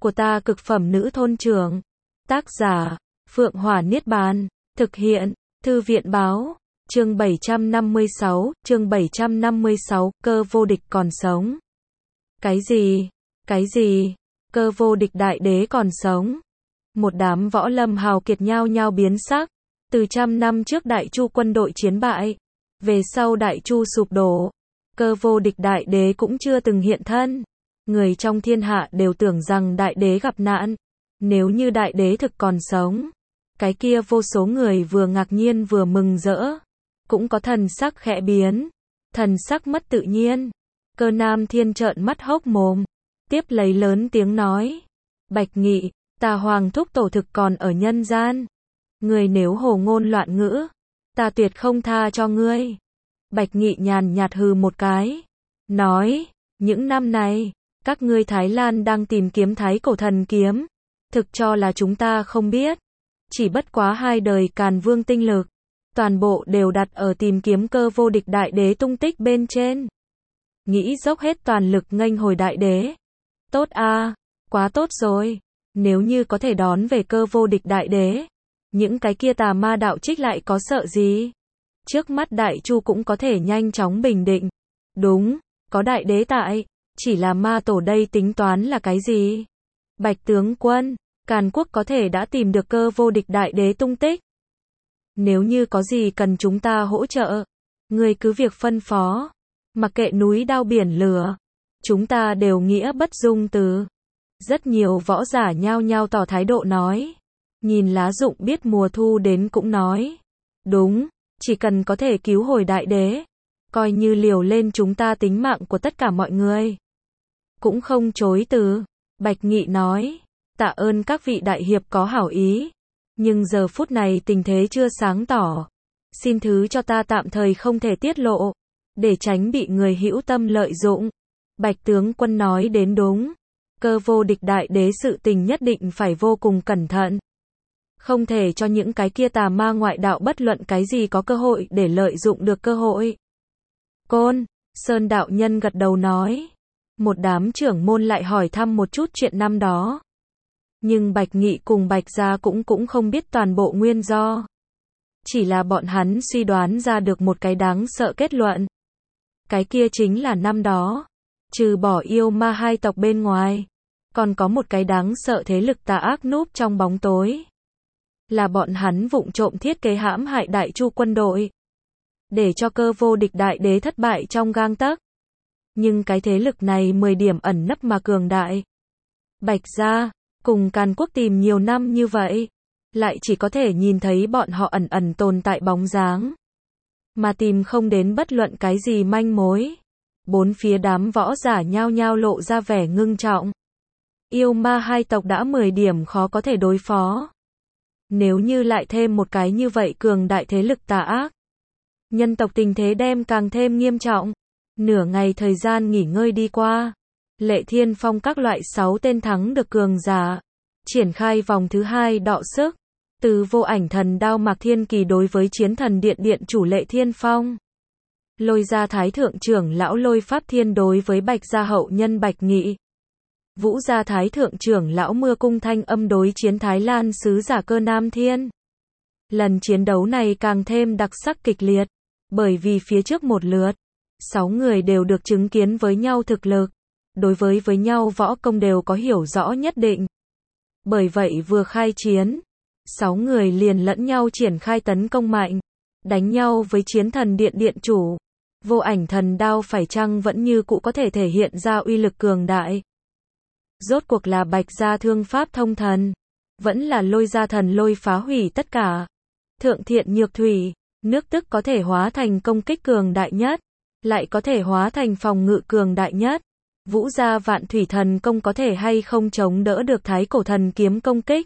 của ta cực phẩm nữ thôn trưởng. Tác giả, Phượng Hỏa Niết Bàn. Thực hiện, Thư viện báo. Chương 756, cơ vô địch còn sống. Cái gì? Cái gì? Cơ vô địch đại đế còn sống? Một đám võ lâm hào kiệt nhao nhao biến sắc. Từ 100 năm trước Đại Chu quân đội chiến bại, về sau Đại Chu sụp đổ, cơ vô địch đại đế cũng chưa từng hiện thân. Người trong thiên hạ đều tưởng rằng đại đế gặp nạn. Nếu như đại đế thực còn sống, cái kia vô số người vừa ngạc nhiên vừa mừng rỡ, cũng có thần sắc khẽ biến, thần sắc mất tự nhiên. Cơ Nam Thiên trợn mắt hốc mồm, tiếp lấy lớn tiếng nói: Bạch Nghị, ta Hoàng thúc tổ thực còn ở nhân gian. Ngươi nếu hồ ngôn loạn ngữ, ta tuyệt không tha cho ngươi. Bạch Nghị nhàn nhạt hừ một cái, nói: những năm này, các ngươi Thái Lan đang tìm kiếm Thái Cổ Thần Kiếm, thực cho là chúng ta không biết. Chỉ bất quá 2 đời Càn Vương tinh lực, toàn bộ đều đặt ở tìm kiếm cơ vô địch đại đế tung tích bên trên. Nghĩ dốc hết toàn lực nghênh hồi đại đế. Tốt a, quá tốt rồi. Nếu như có thể đón về cơ vô địch đại đế, những cái kia tà ma đạo trích lại có sợ gì? Trước mắt Đại Chu cũng có thể nhanh chóng bình định. Đúng, có đại đế tại, chỉ là ma tổ đây tính toán là cái gì? Bạch tướng quân, Càn Quốc có thể đã tìm được cơ vô địch đại đế tung tích. Nếu như có gì cần chúng ta hỗ trợ, người cứ việc phân phó. Mặc kệ núi đao biển lửa, chúng ta đều nghĩa bất dung từ. Rất nhiều võ giả nhao nhao tỏ thái độ nói. Nhìn Lá Dụng biết mùa thu đến cũng nói. Đúng, chỉ cần có thể cứu hồi đại đế, coi như liều lên chúng ta tính mạng của tất cả mọi người. Cũng không chối từ. Bạch Nghị nói, tạ ơn các vị đại hiệp có hảo ý, nhưng giờ phút này tình thế chưa sáng tỏ. Xin thứ cho ta tạm thời không thể tiết lộ, để tránh bị người hữu tâm lợi dụng. Bạch tướng quân nói đến đúng. Cơ vô địch đại đế sự tình nhất định phải vô cùng cẩn thận. Không thể cho những cái kia tà ma ngoại đạo bất luận cái gì có cơ hội để lợi dụng được cơ hội. Côn, Sơn đạo nhân gật đầu nói. Một đám trưởng môn lại hỏi thăm một chút chuyện năm đó. Nhưng Bạch Nghị cùng Bạch Gia cũng không biết toàn bộ nguyên do. Chỉ là bọn hắn suy đoán ra được một cái đáng sợ kết luận. Cái kia chính là năm đó, trừ bỏ yêu ma 2 tộc bên ngoài, còn có một cái đáng sợ thế lực tà ác núp trong bóng tối. Là bọn hắn vụng trộm thiết kế hãm hại Đại Chu quân đội, để cho cơ vô địch đại đế thất bại trong gang tấc. Nhưng cái thế lực này 10 điểm ẩn nấp mà cường đại. Bạch Gia, cùng Càn Quốc tìm nhiều năm như vậy, lại chỉ có thể nhìn thấy bọn họ ẩn ẩn tồn tại bóng dáng, mà tìm không đến bất luận cái gì manh mối. Bốn phía đám võ giả nhao nhao lộ ra vẻ ngưng trọng. Yêu ma 2 tộc đã 10 điểm khó có thể đối phó. Nếu như lại thêm một cái như vậy cường đại thế lực tà ác, nhân tộc tình thế đem càng thêm nghiêm trọng. Nửa ngày thời gian nghỉ ngơi đi qua, Lệ Thiên Phong các loại 6 tên thắng được cường giả, triển khai vòng thứ 2 đọ sức. Từ Vô Ảnh Thần Đao Mạc Thiên Kỳ đối với Chiến Thần Điện điện chủ Lệ Thiên Phong. Lôi Gia Thái Thượng trưởng lão Lôi Pháp Thiên đối với Bạch Gia hậu nhân Bạch Nghị. Vũ Gia Thái Thượng trưởng lão Mưa Cung Thanh Âm đối chiến Thái Lan sứ giả Cơ Nam Thiên. Lần chiến đấu này càng thêm đặc sắc kịch liệt, bởi vì phía trước một lượt, 6 người đều được chứng kiến với nhau thực lực, đối với nhau võ công đều có hiểu rõ nhất định. Bởi vậy vừa khai chiến, 6 người liền lẫn nhau triển khai tấn công mạnh, đánh nhau với Chiến Thần Điện điện chủ. Vô Ảnh Thần Đao phải chăng vẫn như cũ có thể thể hiện ra uy lực cường đại? Rốt cuộc là Bạch Gia thương pháp thông thần, vẫn là Lôi Gia thần lôi phá hủy tất cả. Thượng Thiện Nhược Thủy, nước tức có thể hóa thành công kích cường đại nhất, lại có thể hóa thành phòng ngự cường đại nhất. Vũ Gia Vạn Thủy Thần công có thể hay không chống đỡ được Thái Cổ Thần Kiếm công kích?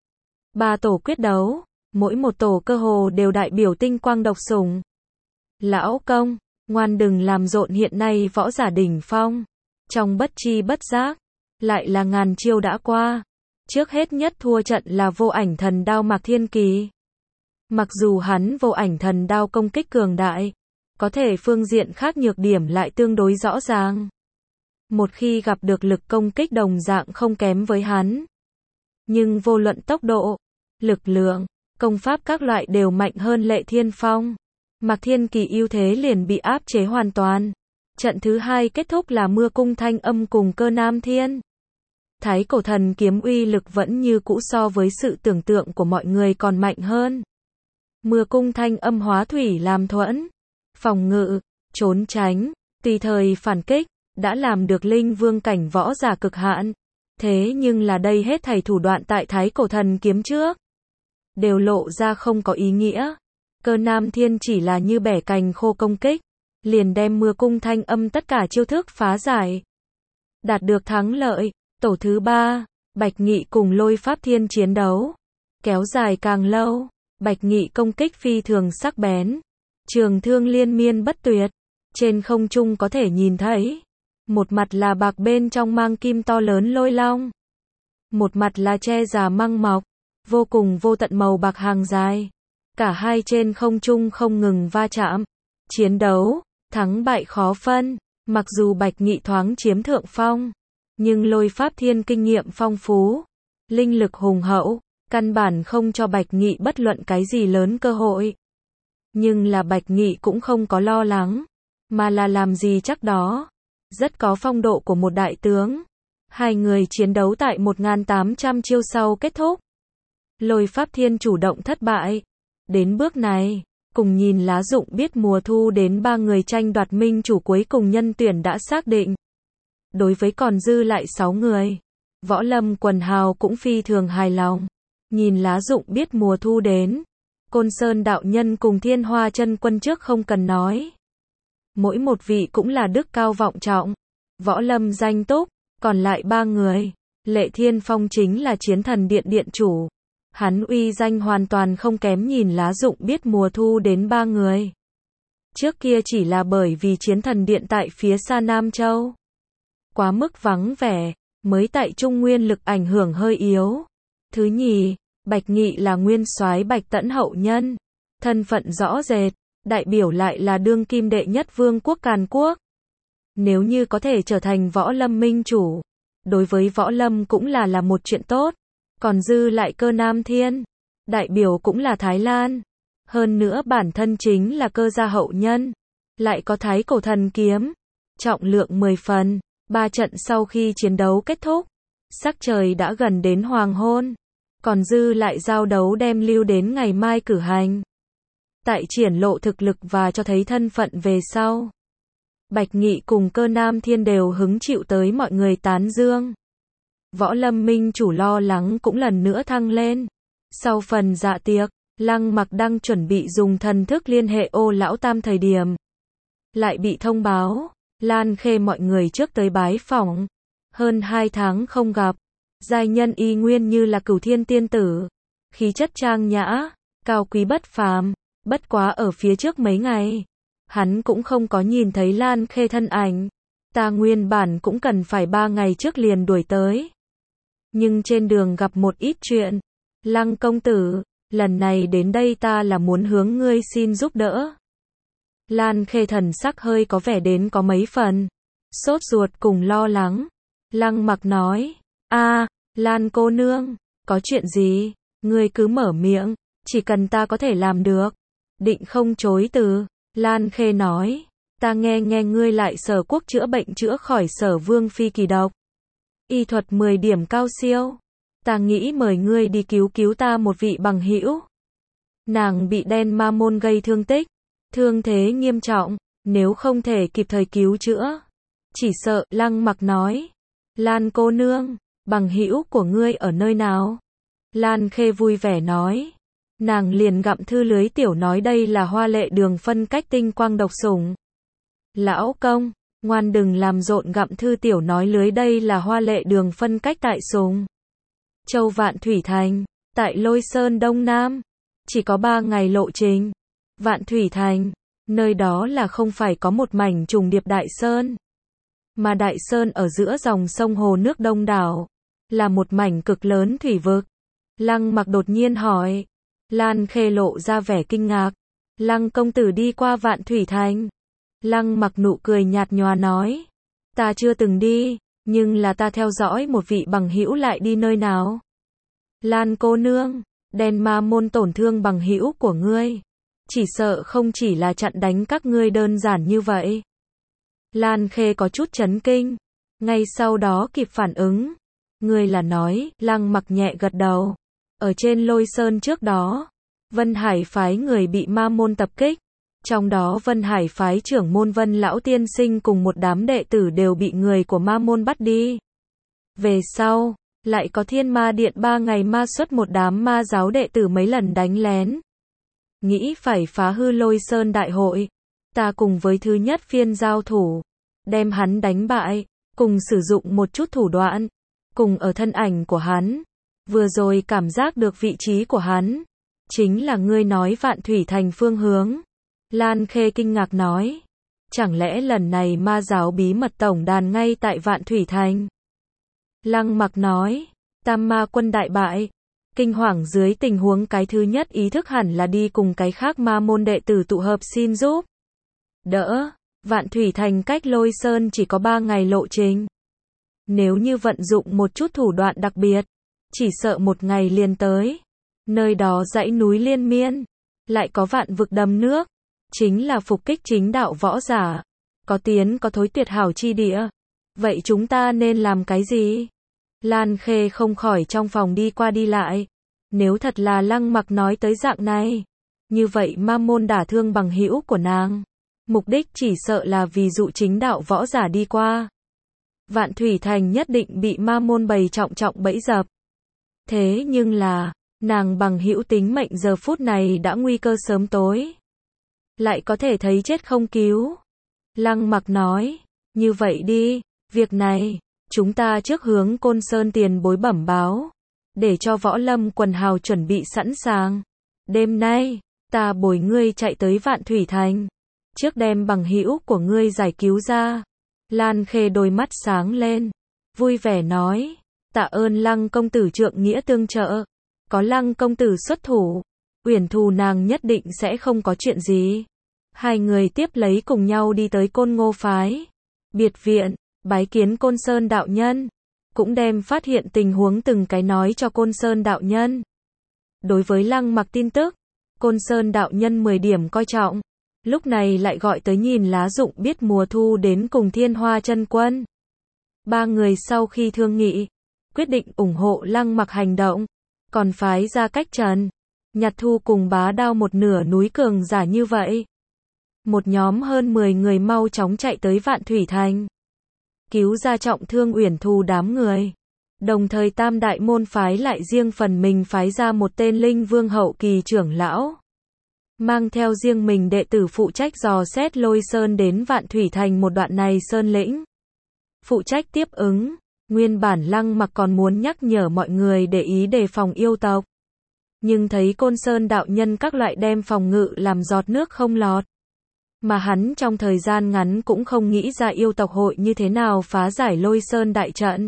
3 tổ quyết đấu, mỗi một tổ cơ hồ đều đại biểu tinh quang độc sủng. Lão công, ngoan đừng làm rộn, hiện nay võ giả đỉnh phong. Trong bất chi bất giác, lại là ngàn chiêu đã qua. Trước hết nhất thua trận là Vô Ảnh Thần Đao Mạc Thiên Kỳ. Mặc dù hắn Vô Ảnh Thần Đao công kích cường đại, có thể phương diện khác nhược điểm lại tương đối rõ ràng. một khi gặp được lực công kích đồng dạng không kém với hắn. Nhưng vô luận tốc độ, lực lượng, công pháp các loại đều mạnh hơn Lệ Thiên Phong. Mạc Thiên Kỳ ưu thế liền bị áp chế hoàn toàn. Trận thứ hai kết thúc là Mưa Cung Thanh Âm cùng Cơ Nam Thiên. Thái Cổ Thần Kiếm uy lực vẫn như cũ so với sự tưởng tượng của mọi người còn mạnh hơn. Mưa Cung Thanh Âm hóa thủy làm thuẫn, phòng ngự, trốn tránh, tùy thời phản kích, đã làm được linh vương cảnh võ giả cực hạn. Thế nhưng là đây hết thảy thủ đoạn tại Thái Cổ Thần Kiếm trước đều lộ ra không có ý nghĩa. Cơ Nam Thiên chỉ là như bẻ cành khô công kích, liền đem Mưa Cung Thanh Âm tất cả chiêu thức phá giải, đạt được thắng lợi. Tổ thứ 3, Bạch Nghị cùng Lôi Pháp Thiên chiến đấu kéo dài càng lâu. Bạch Nghị công kích phi thường sắc bén, trường thương liên miên bất tuyệt, trên không trung có thể nhìn thấy, một mặt là bạc bên trong mang kim to lớn lôi long, một mặt là che già măng mọc, vô cùng vô tận màu bạc hàng dài. Cả hai trên không trung không ngừng va chạm, chiến đấu, thắng bại khó phân. Mặc dù Bạch Nghị thoáng chiếm thượng phong, nhưng Lôi Pháp Thiên kinh nghiệm phong phú, linh lực hùng hậu, căn bản không cho Bạch Nghị bất luận cái gì lớn cơ hội. Nhưng là Bạch Nghị cũng không có lo lắng, mà là làm gì chắc đó, rất có phong độ của một đại tướng. Hai người chiến đấu tại 1800 chiêu sau kết thúc. Lôi Pháp Thiên chủ động thất bại. Đến bước này, cùng nhìn lá rụng biết mùa thu đến 3 người tranh đoạt minh chủ cuối cùng nhân tuyển đã xác định. Đối với còn dư lại 6 người, Võ Lâm quần hào cũng phi thường hài lòng. Nhìn lá rụng biết mùa thu đến, Côn Sơn đạo nhân cùng Thiên Hoa chân quân trước không cần nói. Mỗi một vị cũng là đức cao vọng trọng, Võ Lâm danh túc, còn lại 3 người, Lệ Thiên Phong chính là Chiến Thần Điện điện chủ. Hắn uy danh hoàn toàn không kém nhìn lá rụng biết mùa thu đến 3 người. Trước kia chỉ là bởi vì Chiến Thần Điện tại phía xa Nam Châu quá mức vắng vẻ, mới tại Trung Nguyên lực ảnh hưởng hơi yếu. Thứ nhì, Bạch Nghị là nguyên soái Bạch Tẫn hậu nhân, thân phận rõ rệt, đại biểu lại là đương kim đệ nhất vương quốc Càn Quốc. Nếu như có thể trở thành Võ Lâm minh chủ, đối với Võ Lâm cũng là một chuyện tốt. Còn dư lại Cơ Nam Thiên, đại biểu cũng là Thái Lan. Hơn nữa bản thân chính là Cơ gia hậu nhân, lại có Thái Cổ Thần Kiếm, trọng lượng 10 phần. 3 trận sau khi chiến đấu kết thúc, sắc trời đã gần đến hoàng hôn, còn dư lại giao đấu đem lưu đến ngày mai cử hành. Tại triển lộ thực lực và cho thấy thân phận về sau, Bạch Nghị cùng Cơ Nam Thiên đều hứng chịu tới mọi người tán dương. Võ Lâm minh chủ lo lắng cũng lần nữa thăng lên. Sau phần dạ tiệc, Lăng Mặc đang chuẩn bị dùng thần thức liên hệ Ô Lão Tam thời điểm, lại bị thông báo, Lan Khê mọi người trước tới bái phỏng. Hơn 2 tháng không gặp, giai nhân y nguyên như là Cửu Thiên tiên tử, khí chất trang nhã, cao quý bất phàm. Bất quá ở phía trước mấy ngày, hắn cũng không có nhìn thấy Lan Khê thân ảnh. Ta nguyên bản cũng cần phải 3 ngày trước liền đuổi tới. Nhưng trên đường gặp một ít chuyện. Lăng công tử, lần này đến đây ta là muốn hướng ngươi xin giúp đỡ. Lan Khê thần sắc hơi có vẻ đến có mấy phần sốt ruột cùng lo lắng. Lăng Mặc nói, Lan cô nương, có chuyện gì, ngươi cứ mở miệng, chỉ cần ta có thể làm được, định không chối từ. Lan Khê nói, ta nghe ngươi lại Sở Quốc chữa bệnh chữa khỏi Sở Vương phi kỳ độc, y thuật 10 điểm cao siêu, ta nghĩ mời ngươi đi cứu ta một vị bằng hữu. Nàng bị đen ma môn gây thương tích, thương thế nghiêm trọng, nếu không thể kịp thời cứu chữa, chỉ sợ. Lăng Mặc nói, Lan cô nương, bằng hữu của ngươi ở nơi nào? Lan Khê vui vẻ nói, nàng liền gặm thư lưới tiểu nói đây là Hoa Lệ Đường phân cách tinh quang độc sủng. Lão công, ngoan đừng làm rộn, gặm thư tiểu nói lưới đây là Hoa Lệ Đường phân cách tại Sùng Châu Vạn Thủy Thành, tại Lôi Sơn Đông Nam, chỉ có 3 ngày lộ trình. Vạn Thủy Thành, nơi đó là không phải có một mảnh trùng điệp đại sơn, mà đại sơn ở giữa dòng sông hồ nước đông đảo, là một mảnh cực lớn thủy vực. Lăng Mặc đột nhiên hỏi. Lan Khê lộ ra vẻ kinh ngạc. Lăng công tử đi qua Vạn Thủy Thành? Lăng Mặc nụ cười nhạt nhòa nói, Ta chưa từng đi, nhưng là ta theo dõi một vị bằng hữu lại đi nơi nào. Lan cô nương, đen ma môn tổn thương bằng hữu của ngươi. Chỉ sợ không chỉ là chặn đánh các ngươi đơn giản như vậy. Lan Khê có chút chấn kinh. Ngay sau đó kịp phản ứng. Ngươi là nói, Lăng Mặc nhẹ gật đầu. Ở trên Lôi Sơn trước đó, Vân Hải phái người bị ma môn tập kích. Trong đó Vân Hải phái trưởng môn Vân Lão Tiên Sinh cùng một đám đệ tử đều bị người của ma môn bắt đi. Về sau, lại có Thiên Ma Điện 3 ngày ma xuất một đám ma giáo đệ tử mấy lần đánh lén. Nghĩ phải phá hư Lôi Sơn đại hội. Ta cùng với thứ nhất phiên giao thủ, đem hắn đánh bại, cùng sử dụng một chút thủ đoạn, cùng ở thân ảnh của hắn. Vừa rồi cảm giác được vị trí của hắn, chính là ngươi nói Vạn Thủy Thành phương hướng. Lan Khê kinh ngạc nói, chẳng lẽ lần này ma giáo bí mật tổng đàn ngay tại Vạn Thủy Thành? Lăng Mặc nói, Tam Ma quân đại bại, kinh hoàng dưới tình huống cái thứ nhất ý thức hẳn là đi cùng cái khác ma môn đệ tử tụ hợp xin giúp đỡ. Vạn Thủy Thành cách Lôi Sơn chỉ có 3 ngày lộ trình. Nếu như vận dụng một chút thủ đoạn đặc biệt, chỉ sợ 1 ngày liền tới. Nơi đó dãy núi liên miên, lại có vạn vực đầm nước, chính là phục kích chính đạo võ giả, có tiến có thối tuyệt hảo chi địa. Vậy chúng ta nên làm cái gì? Lan Khê không khỏi trong phòng đi qua đi lại. Nếu thật là Lăng Mặc nói tới dạng này, như vậy ma môn đả thương bằng hữu của nàng, mục đích chỉ sợ là vì dụ chính đạo võ giả đi qua. Vạn Thủy Thành nhất định bị ma môn bày trọng bẫy dập. Thế nhưng là, nàng bằng hữu tính mệnh giờ phút này đã nguy cơ sớm tối. Lại có thể thấy chết không cứu. Lăng Mặc nói, như vậy đi, việc này, chúng ta trước hướng Côn Sơn tiền bối bẩm báo, để cho võ lâm quần hào chuẩn bị sẵn sàng. Đêm nay, ta bồi ngươi chạy tới Vạn Thủy Thành, trước đem bằng hữu của ngươi giải cứu ra. Lan Khê đôi mắt sáng lên, vui vẻ nói, tạ ơn Lăng công tử trượng nghĩa tương trợ. Có Lăng công tử xuất thủ, Uyển Thù nàng nhất định sẽ không có chuyện gì. Hai người tiếp lấy cùng nhau đi tới Côn Ngô phái biệt viện, bái kiến Côn Sơn đạo nhân, cũng đem phát hiện tình huống từng cái nói cho Côn Sơn đạo nhân. Đối với Lăng Mặc tin tức, Côn Sơn đạo nhân 10 điểm coi trọng, lúc này lại gọi tới nhìn lá dụng biết mùa thu đến cùng Thiên Hoa chân quân. 3 người sau khi thương nghị, quyết định ủng hộ Lăng Mặc hành động, còn phái ra Cách Trần, Nhặt Thu cùng Bá Đao một nửa núi cường giả như vậy. Một nhóm hơn 10 người mau chóng chạy tới Vạn Thủy Thành, cứu ra trọng thương Uyển Thù đám người. Đồng thời Tam đại môn phái lại riêng phần mình phái ra một tên Linh Vương hậu kỳ trưởng lão, mang theo riêng mình đệ tử phụ trách dò xét Lôi Sơn đến Vạn Thủy Thành một đoạn này sơn lĩnh, phụ trách tiếp ứng. Nguyên bản Lăng Mặc còn muốn nhắc nhở mọi người để ý đề phòng yêu tộc, nhưng thấy Côn Sơn đạo nhân các loại đem phòng ngự làm giọt nước không lọt, mà hắn trong thời gian ngắn cũng không nghĩ ra yêu tộc hội như thế nào phá giải Lôi Sơn đại trận.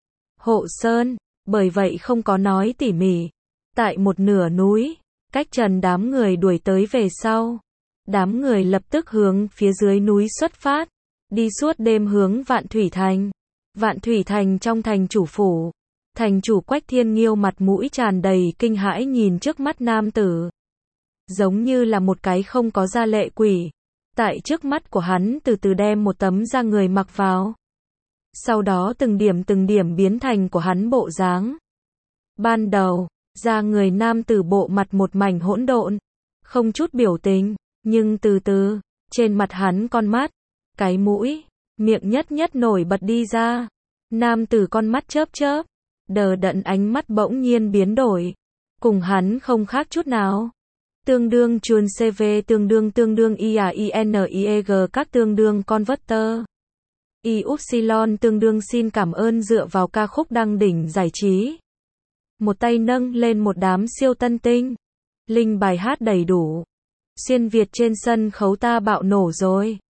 Hộ Sơn, bởi vậy không có nói tỉ mỉ. Tại một nửa núi, Cách Trần đám người đuổi tới về sau, đám người lập tức hướng phía dưới núi xuất phát, đi suốt đêm hướng Vạn Thủy Thành. Vạn Thủy Thành trong thành chủ phủ, thành chủ Quách Thiên Nghiêu mặt mũi tràn đầy kinh hãi nhìn trước mắt nam tử, giống như là một cái không có da lệ quỷ. Tại trước mắt của hắn từ từ đem một tấm da người mặc vào, sau đó từng điểm biến thành của hắn bộ dáng. Ban đầu, da người nam tử bộ mặt một mảnh hỗn độn, không chút biểu tình, nhưng từ từ, trên mặt hắn con mắt, cái mũi, miệng nhất nổi bật đi ra. Nam tử con mắt chớp chớp, đờ đẫn ánh mắt bỗng nhiên biến đổi, cùng hắn không khác chút nào. Tương đương chuồn CV tương đương IAINIEG các tương đương converter. Y-upsilon tương đương xin cảm ơn dựa vào ca khúc đăng đỉnh giải trí. Một tay nâng lên một đám siêu tân tinh. Linh bài hát đầy đủ. Xuyên Việt trên sân khấu ta bạo nổ rồi.